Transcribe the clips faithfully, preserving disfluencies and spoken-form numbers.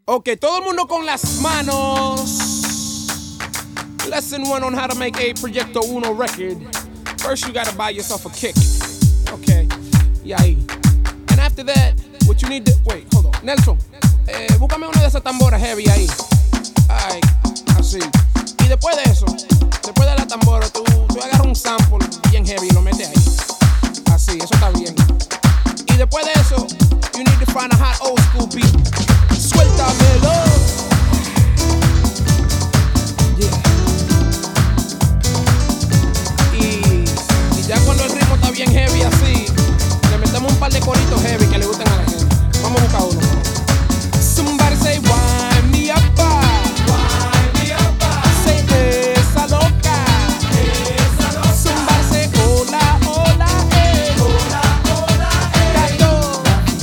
Ok, todo el mundo con las manos. Lesson one on how to make a Proyecto Uno record. First, you gotta buy yourself a kick. Okay, y ahí. And after that, what you need to... Wait, hold on. Nelson, eh, búscame una de esas tamboras heavy ahí. Ay, así. Y después de eso, después de la tambora, tú, tú agarras un sample bien heavy y lo metes ahí. Así, eso está bien. Y después de eso, you need to find a hot old school beat. Suéltamelo. Yeah. Y, y ya cuando el ritmo está bien heavy así, le metemos un par de coritos heavy que le gusten a la gente. Vamos a buscar uno. Somebody say wind me up, wind me up. Say esa loca, esa loca. Somebody say hola, hola, eh. Hola, hola, eh. Tato.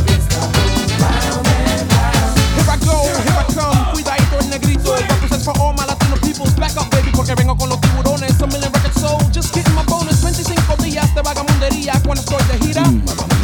Here I go, here I come. Cuidadito el negrito. Represents for all my Latino peoples. Back up, baby, porque vengo con los tiburones. A million records sold, just getting my bonus. veinticinco días de vagamundería cuando estoy de gira. Mm,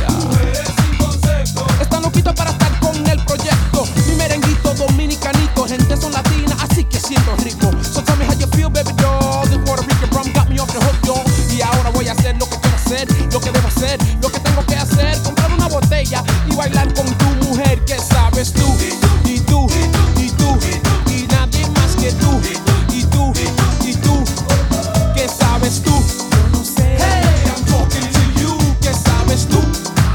Están loquitos para estar con el proyecto. Mi merenguito dominicanito, gente son latina, así que siento rico. So tell me how you feel, baby doll. This Puerto Rican rum got me off the hook, yo. Y ahora voy a hacer lo que quiero hacer, lo que debo hacer, lo que tengo que hacer. Comprar una botella y bailar con tu mujer, que sabes tú. Y tú, y tú, y nadie más que tú. Y tú, y tú, que sabes tú. Hey, I'm talking to you, que sabes tú.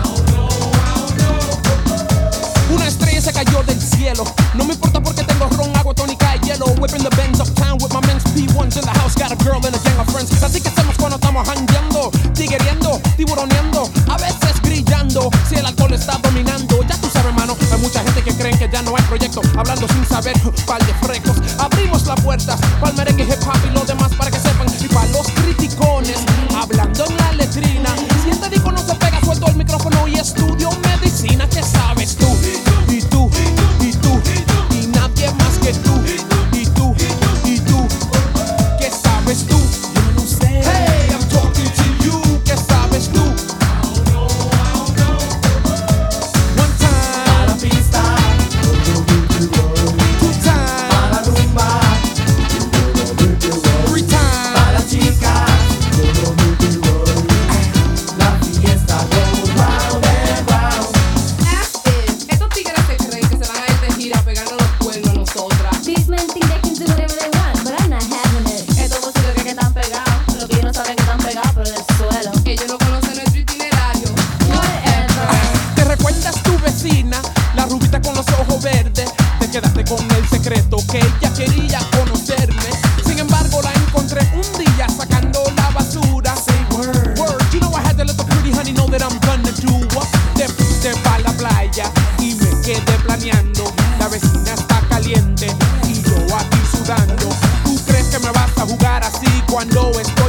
Una estrella se cayó del cielo. No me importa porque tengo ron, agua tónica y hielo. Whipping the Benz uptown with my men's P ones in the house. Got a girl and a gang of friends. Así que hacemos cuando estamos jangueando, tiguereando, tiburoneando, a veces grillando. Si el alcohol está dominando, ya tú sabes, hermano. Hay mucha gente que creen que ya no hay proyecto, hablando sin saber, par de frecos. Abrimos las puertas para el merengue, hip hop y lo demás para que sepan. Y para los criticones, hablando en la letrina. Si este disco no se pega, suelto el micrófono y estudio medicina. ¿Qué sabes tú? Y tú, y tú, y nadie más que tú. Y tú, y tú, ¿qué sabes tú? Yo no sé. Hey, I'm talking to you, ¿qué sabes tú? One time, para la pista. Two time, para la rumba. Three time, para la chica. La fiesta goes round and round. Active. Estos tigres se creen que se van a ir de gira pegando los cuernos a nosotras. These men think they can do whatever they want, but I'm not having it. Estos músicos que están pegados, lo que ellos no saben que están pegados, pero del suelo. Ellos no conocen nuestro itinerario. Whatever. ¿Te recuerdas tu vecina, la rubita con los ojos verdes? Te quedaste con el secreto que ella quería conocerme. Sin embargo, la encontré un día sacando la basura. Say word, word. You know I had to let the pretty honey know that I'm gonna do what? Te fuiste pa' la playa y me quedé planeando. La vecina está caliente y yo aquí sudando. ¿Tú crees que me vas a jugar así cuando estoy